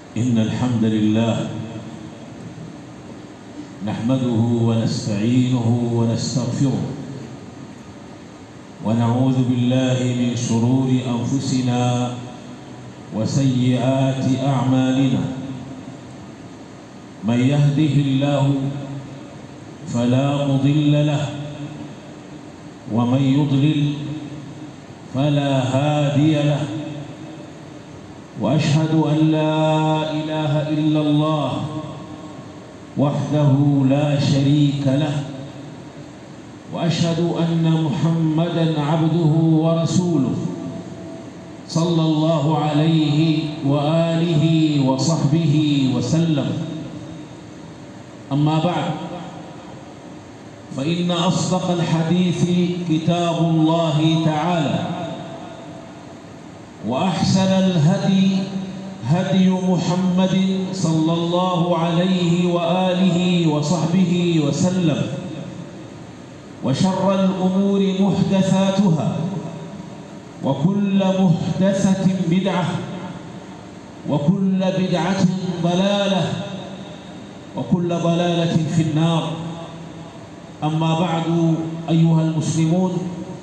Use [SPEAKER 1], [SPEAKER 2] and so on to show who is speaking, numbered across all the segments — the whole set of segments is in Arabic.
[SPEAKER 1] إن الحمد لله نحمده ونستعينه ونستغفره ونعوذ بالله من شرور أنفسنا وسيئات أعمالنا. من يهده الله فلا مضل له ومن يضلل فلا هادي له، وأشهد أن لا إله إلا الله وحده لا شريك له، وأشهد أن محمدًا عبده ورسوله صلى الله عليه وآله وصحبه وسلم. أما بعد، فإن أصدق الحديث كتاب الله تعالى، وأحسن الهدي هدي محمد صلى الله عليه وآله وصحبه وسلم، وشر الأمور محدثاتها، وكل محدثة بدعة، وكل بدعة ضلالة، وكل ضلالة في النار. أما بعد، أيها المسلمون،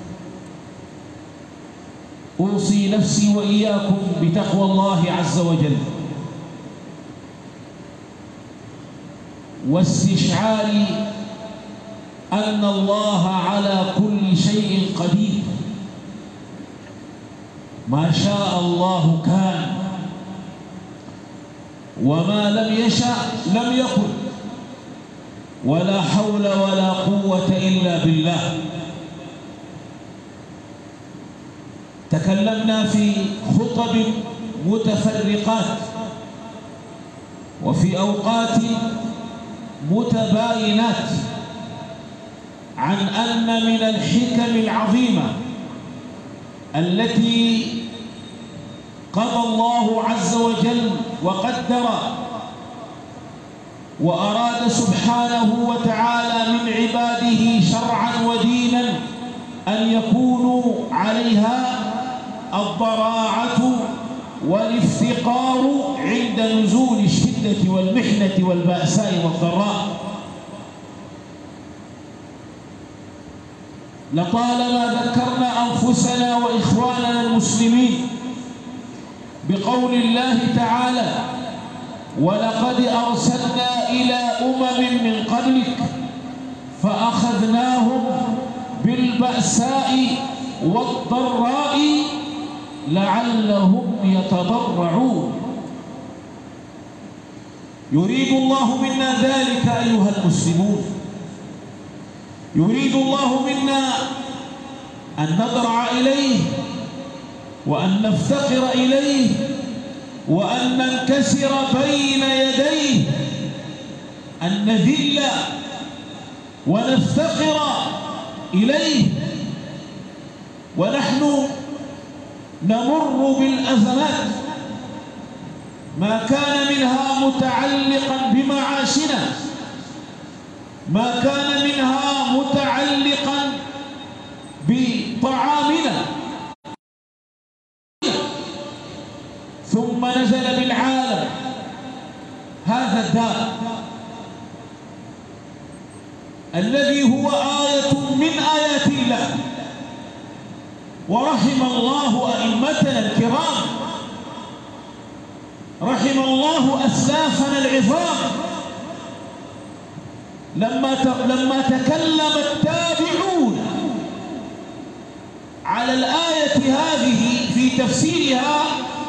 [SPEAKER 1] أوصي نفسي وإياكم بتقوى الله عز وجل، واستشعار أن الله على كل شيء قدير. ما شاء الله كان، وما لم يشأ لم يكن، ولا حول ولا قوة إلا بالله. تكلمنا في خطب متفرقات وفي أوقات متباينات عن أن من الحكم العظيمة التي قضى الله عز وجل وقدر وأراد سبحانه وتعالى من عباده شرعا ودينا أن يكونوا عليها الضراعة والافتقار عند نزول الشدة والمحنة والبأساء والضراء. لطالما ذكرنا أنفسنا وإخواننا المسلمين بقول الله تعالى: ولقد أرسلنا إلى أمم من قبلك فأخذناهم بالبأساء والضراء لعلهم يتضرعون. يريد الله منا ذلك أيها المسلمون، يريد الله منا أن نضرع إليه، وأن نفتقر إليه، وأن ننكسر بين يديه، أن نذل ونفتقر إليه. ونحن نمر بالأزمات، ما كان منها متعلقا بمعاشنا، ما كان منها متعلقا بطعامنا، ثم نزل بالعالم هذا الداء الذي هو آية من آيات الله. ورحم الله أئمتنا الكرام، رحم الله أسلافنا العظام، لما تكلم التابعون على الآية هذه في تفسيرها: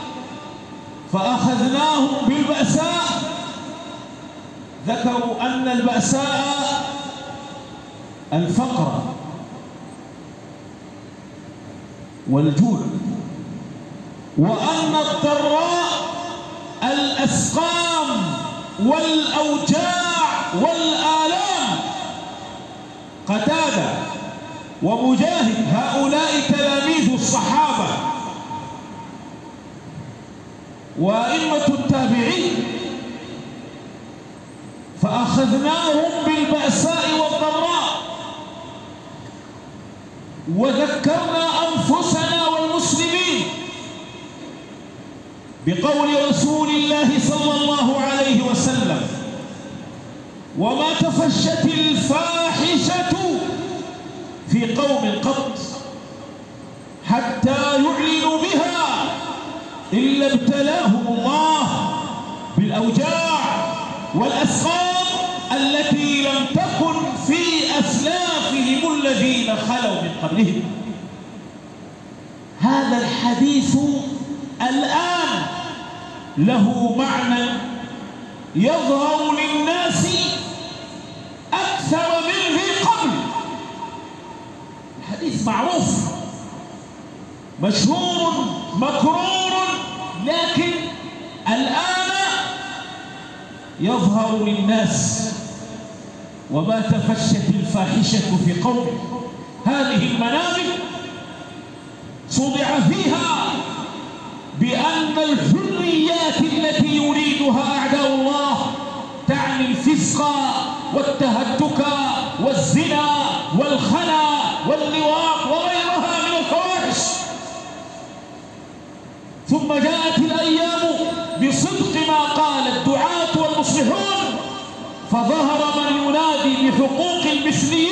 [SPEAKER 1] فأخذناهم بالبأساء، ذكروا أن البأساء الفقر والجوع، وأن الضراء الأسقام والأوجاع والآلام. قتادة ومجاهد هؤلاء تلاميذ الصحابة وأئمة التابعين. فأخذناهم بالبأساء والضراء، وذكرنا أنفسنا والمسلمين بقول رسول الله صلى وما تفشت الفاحشة في قوم قط حتى يعلنوا بها إلا ابتلاهم الله بالأوجاع والأسقام التي لم تكن في أسلافهم الذين خلوا من قبلهم. هذا الحديث الآن له معنى يظهر للناس أكثر من ذي قبل. الحديث معروف مشهور مكرور، لكن الآن يظهر للناس. وما تفشت الفاحشة في قوم، هذه المنابر صدع فيها بأن الحريات التي يريدها أعداء الله تعني الفسق والتهتك والزنا والخنا واللواط وغيرها من الفواحش. ثم جاءت الأيام بصدق ما قال الدعاة والمصلحون، فظهر من ينادي بحقوق المثليين،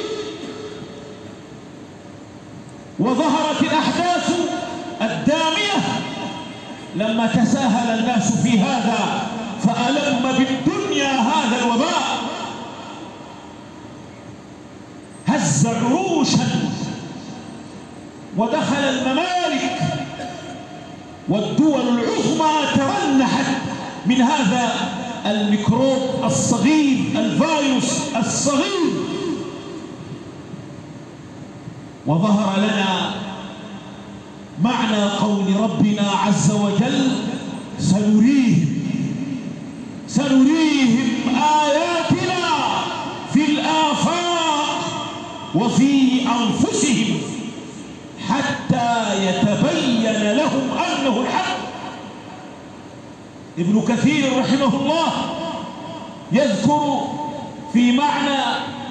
[SPEAKER 1] وظهرت الأحداث الدامية لما تساهل الناس في هذا فألم بالدنيا هذا الوباء، هز عروشا ودخل الممالك والدول العظمى ترنحت من هذا الميكروب الصغير، الفيروس الصغير. وظهر لنا معنى قول ربنا عز وجل: سنريهم آياتنا في الآفاق وفي أنفسهم حتى يتبين لهم أنه الحق. ابن كثير رحمه الله يذكر في معنى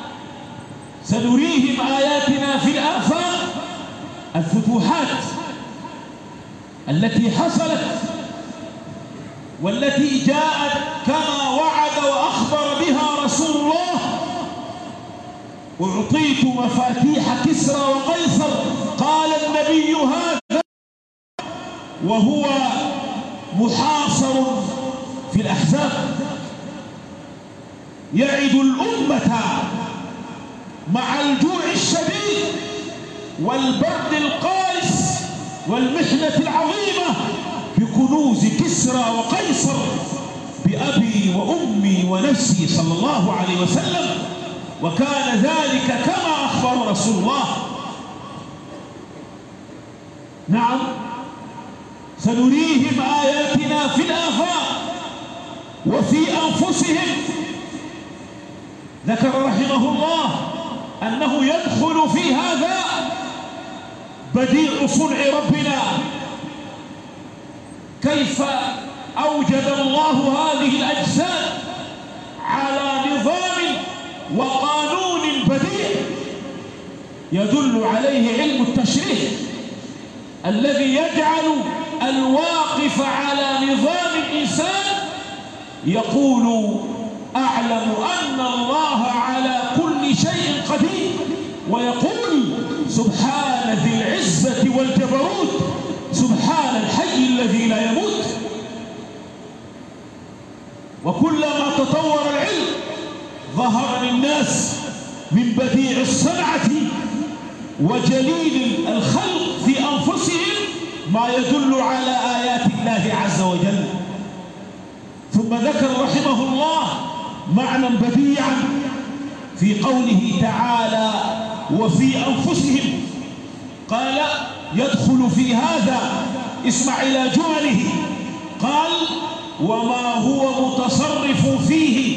[SPEAKER 1] سنريهم آياتنا في الآفاق الفتوحات التي حصلت والتي جاءت كما وعد وأخبر بها رسول الله: أعطيت مفاتيح كسرى وقيصر. قال النبي هذا وهو محاصر في الأحزاب، يعد الأمة مع الجوع الشديد والبرد القارس والمحنة العظيمة بكنوز كسرى وقيصر بأبي وأمي ونفسي صلى الله عليه وسلم، وكان ذلك كما أخبر رسول الله. نعم، سنريهم آياتنا في الآفاق وفي أنفسهم. ذكر رحمه الله أنه يدخل في هذا بديع صنع ربنا، كيف أوجد الله هذه الأجساد على نظام وقانون بديع يدل عليه علم التشريع الذي يجعل الواقف على نظام الإنسان يقول: أعلم أن الله على كل شيء قدير، ويقول: سبحان ذي العزة والجبروت، سبحان الحي الذي لا يموت. وكلما تطور العلم ظهر للناس من بديع الصنعة وجليل الخلق في أنفسهم ما يدل على آيات الله عز وجل. ثم ذكر رحمه الله معنى بديعا في قوله تعالى: وفي أنفسهم. قال: يدخل في هذا، اسمع إلى جمله، قال: وما هو متصرف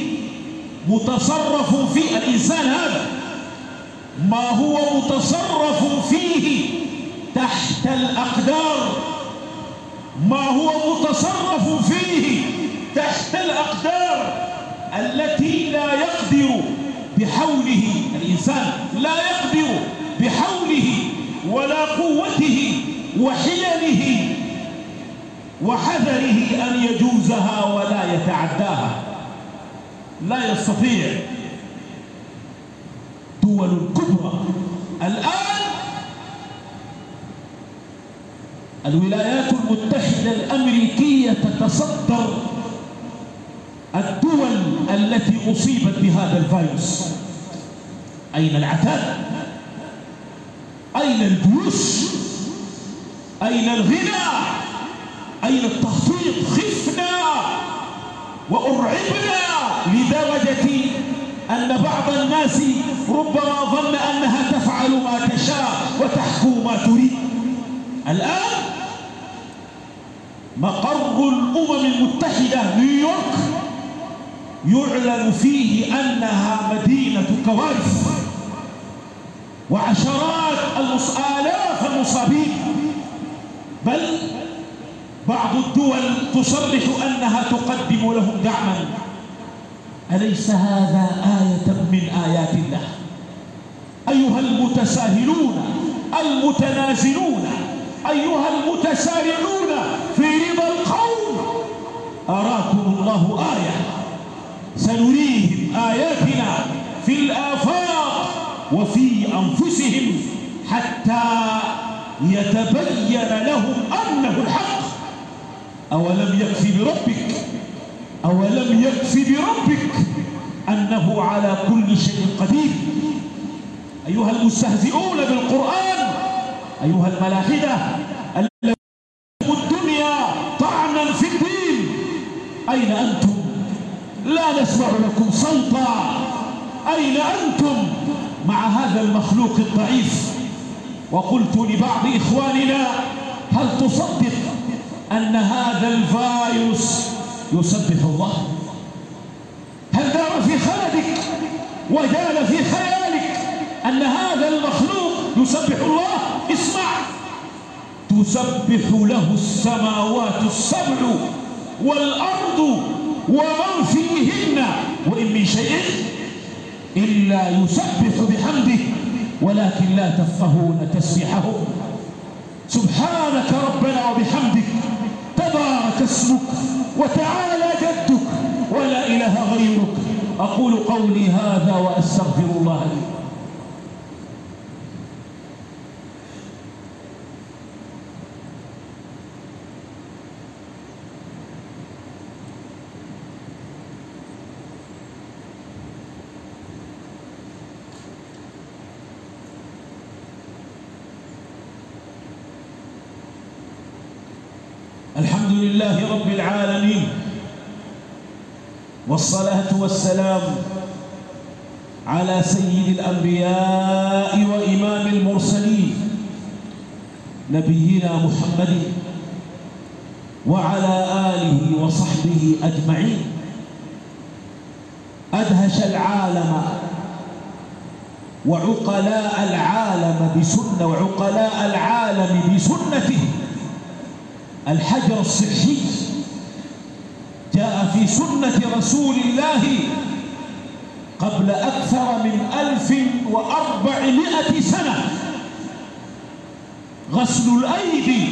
[SPEAKER 1] فيه الإنسان هذا، ما هو متصرف فيه تحت الأقدار، ما هو متصرف فيه تحت الأقدار التي لا يقدر بحوله الإنسان، لا يقدر بحوله ولا قوته وحيله وحذره أن يجوزها ولا يتعداها. لا يستطيع. دول كبرى الآن، الولايات المتحدة الأمريكية تتصدر الدول التي أصيبت بهذا الفيروس. أين العتاد؟ أين الجيوش؟ أين الغنى؟ أين التخطيط؟ خفنا وأرعبنا لدرجة أن بعض الناس ربما ظن أنها تفعل ما تشاء وتحكم ما تريد. الآن مقر الأمم المتحدة نيويورك يعلن فيه أنها مدينة كوارث، وعشرات آلاف المصابين، بل بعض الدول تصرح أنها تقدم لهم دعما. أليس هذا آية من آيات الله؟ أيها المتساهلون المتنازلون، أيها المتسارعون في رضا القوم، أراكم الله آية. سنريهم آياتنا في الآفاق وفي أنفسهم حتى يتبين لهم أنه الحق. أولم يكفي بربك، أولم يكفي بربك أنه على كل شيء قدير. أيها المستهزئون بالقرآن، أيها الملاحدة الذين الدنيا طعنا في الدين، أين أنتم؟ لا نسمع لكم صوتا. أين أنتم مع هذا المخلوق الضعيف؟ وقلت لبعض إخواننا: هل تصدق أن هذا الفيروس يسبح الله؟ هل دار في خلدك وجال في خيالك أن هذا المخلوق يسبح الله؟ اسمع: تسبح له السماوات السبع والأرض ومن فيهن وإن من شيء إلا يسبح بحمده ولكن لا تفقهون تسبيحهم. سبحانك ربنا وبحمدك، تبارك اسمك وتعالى جدك ولا إله غيرك. أقول قولي هذا وأستغفر الله لي. الحمد لله رب العالمين، والصلاة والسلام على سيد الأنبياء وإمام المرسلين نبينا محمد وعلى آله وصحبه أجمعين. أدهش العالم وعقلاء العالم بسنته الحجر الصحي. جاء في سنة رسول الله قبل أكثر من 1400 سنة غسل الأيدي.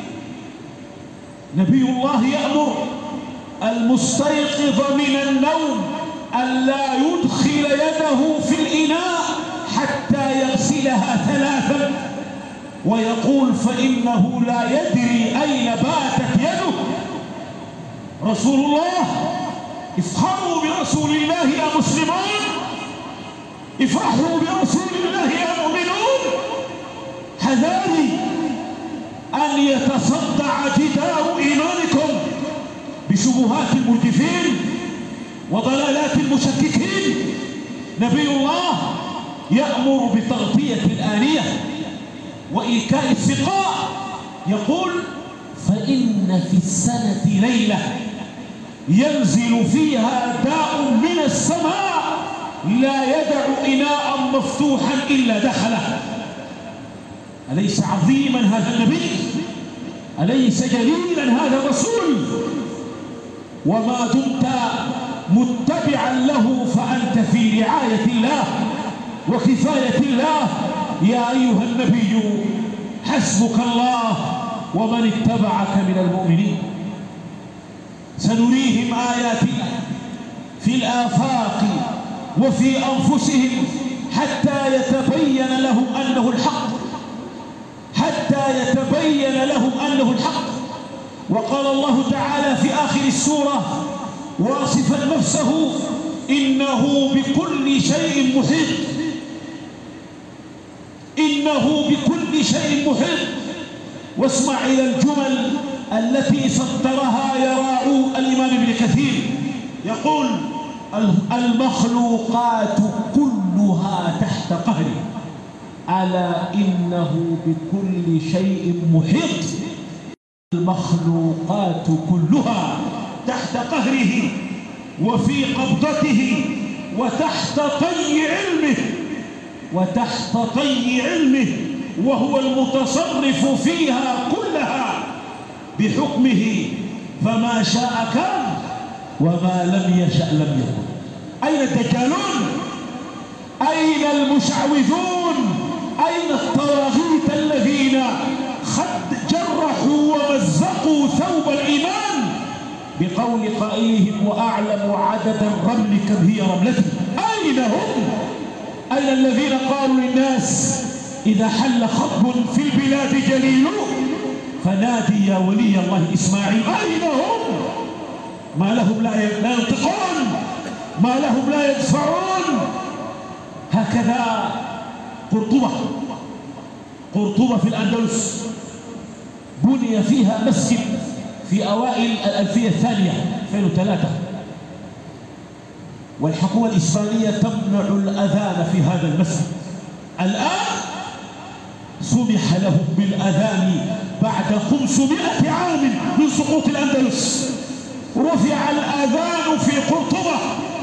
[SPEAKER 1] نبي الله يأمر المستيقظ من النوم ألا يدخل يده في الإناء حتى يغسلها 3، ويقول: فإنه لا يدري أين باتت يده. رسول الله، افخروا برسول الله يا مسلمون، افرحوا برسول الله يا مؤمنون. حذاري أن يتصدع جدار إيمانكم بشبهات المرجفين وضلالات المشككين. نبي الله يأمر بتغطية الآنية وإيكاء السقاء، يقول: فإن في السنة ليلة ينزل فيها داء من السماء لا يدع إناء مفتوحا إلا دخله. أليس عظيما هذا النبي؟ أليس جليلا هذا الرسول؟ وما دمت متبعا له فأنت في رعاية الله وكفاية الله. يا أيها النبي حسبك الله ومن اتبعك من المؤمنين. سنريهم آياتنا في الآفاق وفي أنفسهم حتى يتبين لهم أنه الحق، حتى يتبين لهم أنه الحق. وقال الله تعالى في آخر السورة واصفا نفسه: إنه بكل شيء محيط، إنه بكل شيء محيط. واسمع إلى الجمل التي سطرها يراع الإمام ابن كثير، يقول: المخلوقات كلها تحت قهره، ألا إنه بكل شيء محيط. المخلوقات كلها تحت قهره وفي قبضته وتحت طي علمه، وتحت طي علمه، وهو المتصرف فيها كلها بحكمه، فما شاء كان وما لم يشأ لم يكن. أين الدجالون؟ أين المشعوذون؟ أين الطواغيت الذين جرحوا ومزقوا ثوب الإيمان بقول قائلهم: وأعلم عدد الرمل كم هي رملتي؟ أين هم؟ أين الذين قالوا للناس: إذا حل خطب في البلاد جليل فنادي يا ولي الله إسماعيل؟ أين هم؟ ما لهم لا ينطقون، ما لهم لا يدفعون. هكذا قرطبة في الأندلس بني فيها مسجد في أوائل الألفية الثانية 2003، والحكومة الإسبانية تمنع الأذان في هذا المسجد. الآن سمح لهم بالأذان بعد 500 عام من سقوط الأندلس، رفع الأذان في قرطبة.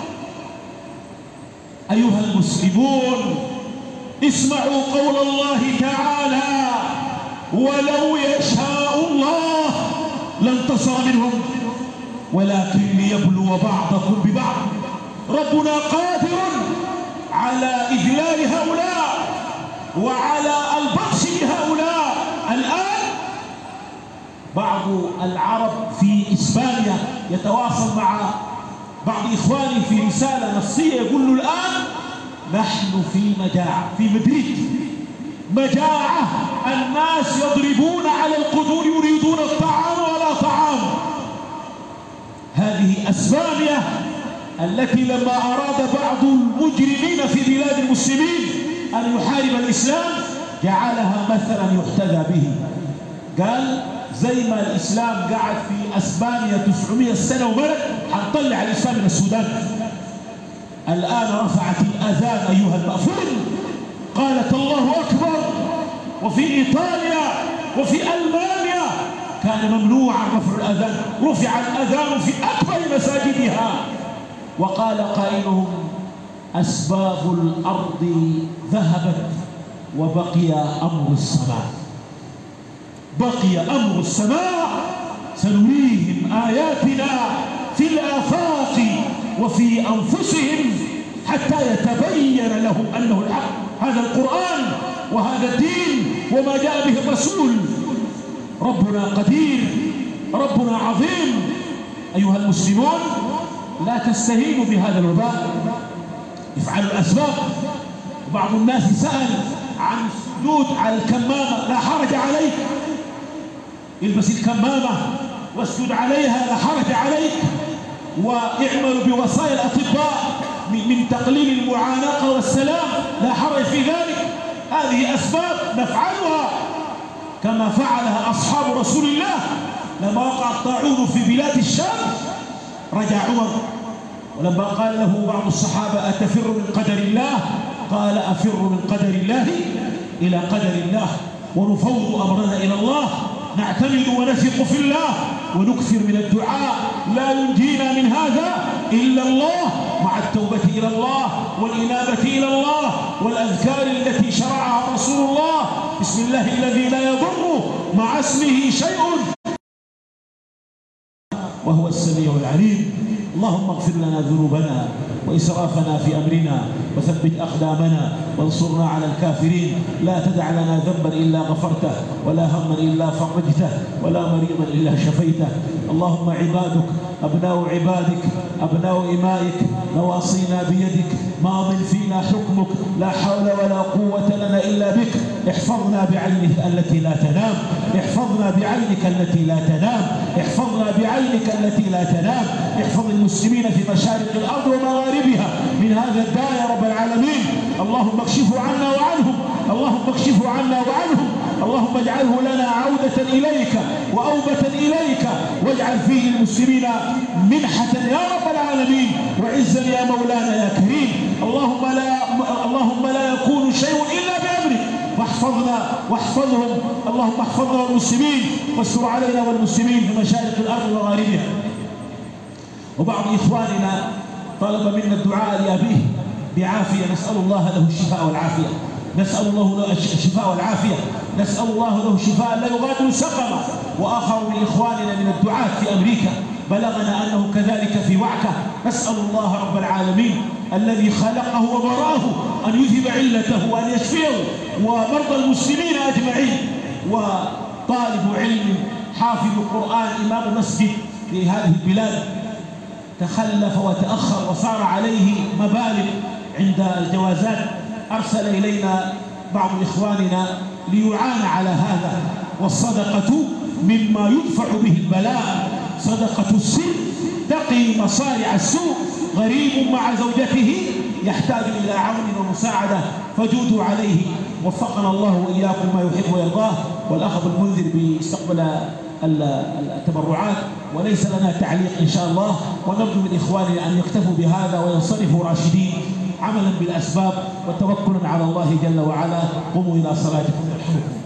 [SPEAKER 1] أيها المسلمون، اسمعوا قول الله تعالى: ولو يشاء الله لانتصر منهم ولكن ليبلو بعضكم ببعض. ربنا قادر على إذلال هؤلاء وعلى البطش بهؤلاء. الآن بعض العرب في إسبانيا يتواصل مع بعض إخواني في رسالة نصية، يقول له: الآن نحن في مجاعة في مدريد، مجاعة، الناس يضربون على القدور يريدون الطعام ولا طعام. هذه أسبانيا التي لما أراد بعض المجرمين في بلاد المسلمين أن يحارب الإسلام جعلها مثلا يحتذى به. قال: زي ما الإسلام قعد في أسبانيا 900 سنة وملك، حنطلع الإسلام من السودان. الآن رفعت الأذان أيها المأفون، قالت الله أكبر. وفي إيطاليا وفي ألمانيا كان ممنوعا رفع الأذان، رفع الأذان في أكبر مساجدها. وقال قائلهم: أسباب الأرض ذهبت وبقي أمر السماء، بقي أمر السماء، سنريهم آياتنا في الآفاق وفي أنفسهم حتى يتبين لهم أنه الحق. هذا القرآن وهذا الدين وما جاء به الرسول. ربنا قدير، ربنا عظيم. أيها المسلمون، لا تستهينوا بهذا الوباء، افعلوا الأسباب. بعض الناس سأل عن السجود على الكمامة، لا حرج عليك، البس الكمامة واسجد عليها، لا حرج عليك. واعملوا بوصايا الأطباء من تقليل المعانقة والسلام، لا حرج في ذلك. هذه أسباب نفعلها كما فعلها أصحاب رسول الله. لما وقع الطاعون في بلاد الشام رجع عمر، ولما قال له بعض الصحابة: أتفر من قدر الله؟ قال: أفر من قدر الله إلى قدر الله، ونفوض أمرنا إلى الله، نعتمد ونثق في الله، ونكثر من الدعاء. لا ينجينا من هذا إلا الله، مع التوبة إلى الله والإنابة إلى الله والأذكار التي شرعها رسول الله. بسم الله الذي لا يضر مع اسمه شيء وهو السميع العليم. اللهم اغفر لنا ذنوبنا وإسرافنا في أمرنا، وثبت أقدامنا وانصرنا على الكافرين. لا تدع لنا ذنبا إلا غفرته، ولا هما إلا فرجته، ولا مريضا إلا شفيته. اللهم عبادك أبناء عبادك أبناء إمائك، نواصينا بيدك، ماض فينا حكمك، لا حول ولا قوة لنا إلا بك. احفظنا بعينك التي لا تنام، احفظنا بعينك التي لا تنام، احفظنا بعينك التي لا تنام. احفظ المسلمين في مشارق الأرض ومغاربها من هذا الداء يا رب العالمين. اللهم اكشفه عنا وعنهم، اللهم اكشفه عنا وعنهم، اللهم اجعله لنا عودة إليك وأوبة إليك، واجعل فيه المسلمين منحة يا رب العالمين، وعزا يا مولانا يا كريم. اللهم لا يكون شيء إلا بأمرك، واحفظنا واحفظهم. اللهم احفظنا والمسلمين، واستر علينا والمسلمين في مشارق الأرض ومغاربها. وبعض إخواننا طلب منا الدعاء لأبيه بعافية، نسأل الله له الشفاء والعافية، نسأل الله له الشفاء والعافية، نسأل الله له شفاء لا يغادر سقما. وآخر من إخواننا من الدعاة في أمريكا بلغنا أنه كذلك في وعكة، نسأل الله رب العالمين الذي خلقه وبراه أن يذهب علته وأن يشفيه ومرضى المسلمين أجمعين. وطالب علم حافظ قرآن إمام مسجد في هذه البلاد تخلف وتأخر وصار عليه مبالغ عند الجوازات، أرسل إلينا بعض إخواننا ليعان على هذا. والصدقة مما يدفع به البلاء، صدقة السر تقي مصارع السوء. غريب مع زوجته يحتاج إلى عون ومساعدة فجودوا عليه. وفقنا الله وإياكم ما يحب ويرضاه. والأخ أبو المنذر بيستقبل التبرعات، وليس لنا تعليق إن شاء الله، ونرجو من إخواننا أن يكتفوا بهذا وينصرفوا راشدين عملا بالأسباب وتوكلا على الله جل وعلا. قوموا إلى صلاتكم يرحمكم.